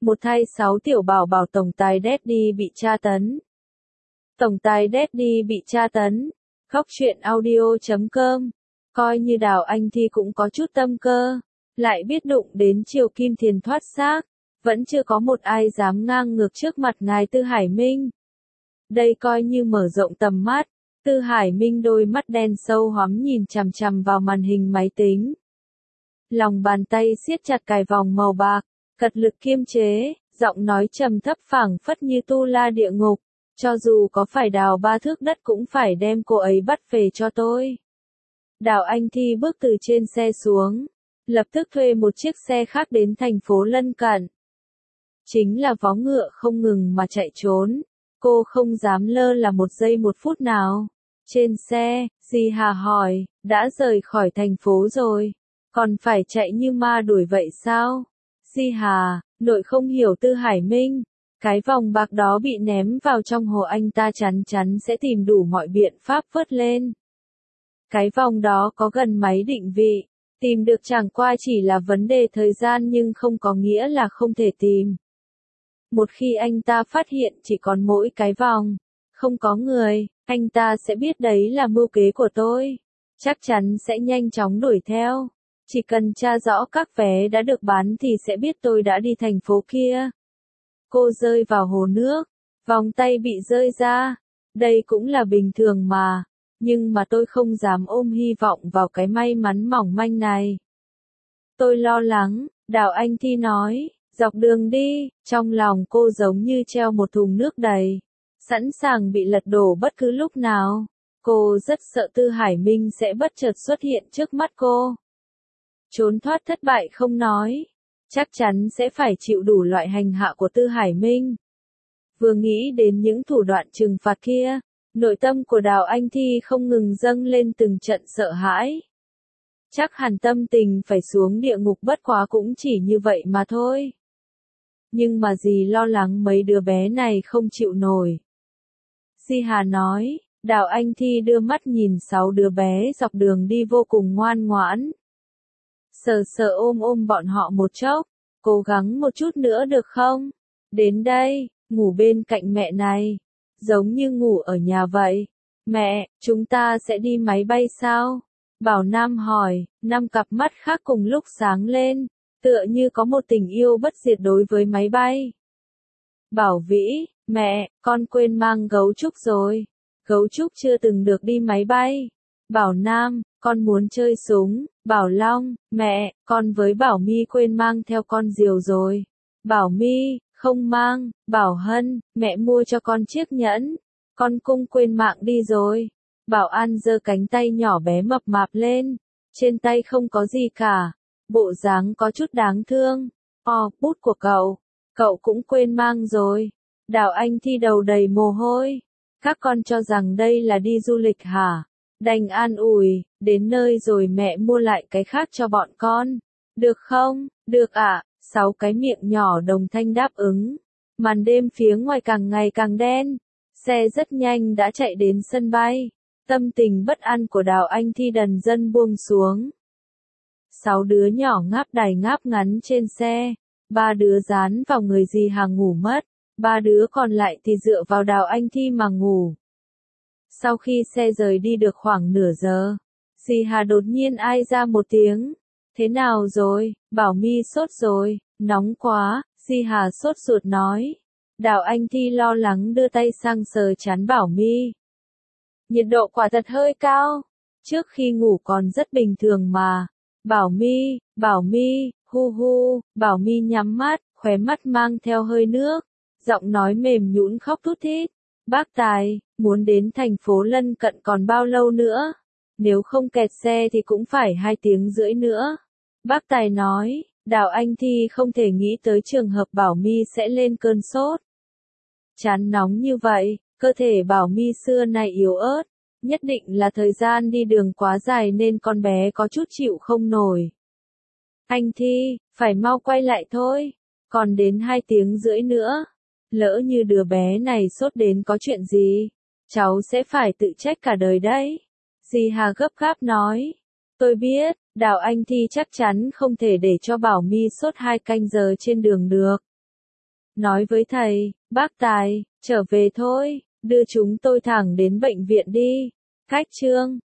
Một thay 6 tiểu bảo bảo tổng tài Daddy bị tra tấn. Tổng tài Daddy bị tra tấn. Khóc chuyện audio.com. Coi như Đào Anh Thi cũng có chút tâm cơ. Lại biết đụng đến Triều Kim Thiền thoát xác. Vẫn chưa có một ai dám ngang ngược trước mặt ngài Tư Hải Minh. Đây coi như mở rộng tầm mắt. Tư Hải Minh đôi mắt đen sâu hoắm nhìn chằm chằm vào màn hình máy tính. Lòng bàn tay siết chặt cài vòng màu bạc, cật lực kiềm chế, giọng nói trầm thấp phảng phất như tu la địa ngục. Cho dù có phải đào 3 thước đất cũng phải đem cô ấy bắt về cho tôi. Đào Anh Thi bước từ trên xe xuống, lập tức thuê một chiếc xe khác đến thành phố lân cận. Chính là vó ngựa không ngừng mà chạy trốn. Cô không dám lơ là một giây một phút nào. Trên xe, dì Hà hỏi, đã rời khỏi thành phố rồi, còn phải chạy như ma đuổi vậy sao? Dì Hà, nội không hiểu Tư Hải Minh. Cái vòng bạc đó bị ném vào trong hồ anh ta chắn chắn sẽ tìm đủ mọi biện pháp vớt lên. Cái vòng đó có gần máy định vị, tìm được chẳng qua chỉ là vấn đề thời gian nhưng không có nghĩa là không thể tìm. Một khi anh ta phát hiện chỉ còn mỗi cái vòng, không có người, anh ta sẽ biết đấy là mưu kế của tôi. Chắc chắn sẽ nhanh chóng đuổi theo. Chỉ cần tra rõ các vé đã được bán thì sẽ biết tôi đã đi thành phố kia. Cô rơi vào hồ nước, vòng tay bị rơi ra. Đây cũng là bình thường mà, nhưng mà tôi không dám ôm hy vọng vào cái may mắn mỏng manh này. Tôi lo lắng, Đào Anh Thi nói, dọc đường đi, trong lòng cô giống như treo một thùng nước đầy, sẵn sàng bị lật đổ bất cứ lúc nào. Cô rất sợ Tư Hải Minh sẽ bất chợt xuất hiện trước mắt cô. Trốn thoát thất bại không nói, chắc chắn sẽ phải chịu đủ loại hành hạ của Tư Hải Minh. Vừa nghĩ đến những thủ đoạn trừng phạt kia, nội tâm của Đào Anh Thi không ngừng dâng lên từng trận sợ hãi. Chắc hẳn tâm tình phải xuống địa ngục bất quá cũng chỉ như vậy mà thôi. Nhưng mà dì lo lắng mấy đứa bé này không chịu nổi. Dì Hà nói, Đào Anh Thi đưa mắt nhìn 6 đứa bé dọc đường đi vô cùng ngoan ngoãn. Sờ sờ ôm ôm bọn họ một chốc, cố gắng một chút nữa được không? Đến đây, ngủ bên cạnh mẹ này, giống như ngủ ở nhà vậy. Mẹ, chúng ta sẽ đi máy bay sao? Bảo Nam hỏi, 5 cặp mắt khác cùng lúc sáng lên, tựa như có một tình yêu bất diệt đối với máy bay. Bảo Vĩ, mẹ, con quên mang gấu trúc rồi. Gấu trúc chưa từng được đi máy bay. Bảo Nam, con muốn chơi súng. Bảo Long, mẹ, con với Bảo My quên mang theo con diều rồi. Bảo My, không mang. Bảo Hân, mẹ mua cho con chiếc nhẫn. Con cũng quên mạng đi rồi. Bảo An giơ cánh tay nhỏ bé mập mạp lên. Trên tay không có gì cả. Bộ dáng có chút đáng thương. Bút của cậu cũng quên mang rồi. Đào Anh Thi đầu đầy mồ hôi. Các con cho rằng đây là đi du lịch hả? Đành an ủi, đến nơi rồi mẹ mua lại cái khác cho bọn con. Được không? Được ạ. 6 cái miệng nhỏ đồng thanh đáp ứng. Màn đêm phía ngoài càng ngày càng đen. Xe rất nhanh đã chạy đến sân bay. Tâm tình bất an của Đào Anh Thi dần dần buông xuống. 6 đứa nhỏ ngáp đài ngáp ngắn trên xe. 3 đứa dán vào người dì Hà ngủ mất. 3 đứa còn lại thì dựa vào Đào Anh Thi mà ngủ. Sau khi xe rời đi được khoảng nửa giờ, dì Hà đột nhiên ai ra một tiếng. Thế nào rồi? Bảo My sốt rồi, nóng quá, dì Hà sốt ruột nói. Đào Anh Thi lo lắng đưa tay sang sờ trán Bảo My. Nhiệt độ quả thật hơi cao, trước khi ngủ còn rất bình thường mà. Bảo My, hu hu, Bảo My nhắm mắt, khóe mắt mang theo hơi nước, giọng nói mềm nhũn khóc thút thít. Bác Tài, muốn đến thành phố lân cận còn bao lâu nữa? Nếu không kẹt xe thì cũng phải 2 tiếng rưỡi nữa. Bác Tài nói, Đào Anh Thi không thể nghĩ tới trường hợp Bảo My sẽ lên cơn sốt. Chán nóng như vậy, cơ thể Bảo My xưa nay yếu ớt, nhất định là thời gian đi đường quá dài nên con bé có chút chịu không nổi. Anh Thi, phải mau quay lại thôi, còn đến 2 tiếng rưỡi nữa. Lỡ như đứa bé này sốt đến có chuyện gì, cháu sẽ phải tự trách cả đời đấy. Dì Hà gấp gáp nói. Tôi biết, Đào Anh Thi chắc chắn không thể để cho Bảo My sốt 2 canh giờ trên đường được. nói với thầy, bác Tài, trở về thôi, đưa chúng tôi thẳng đến bệnh viện đi. Khách trương.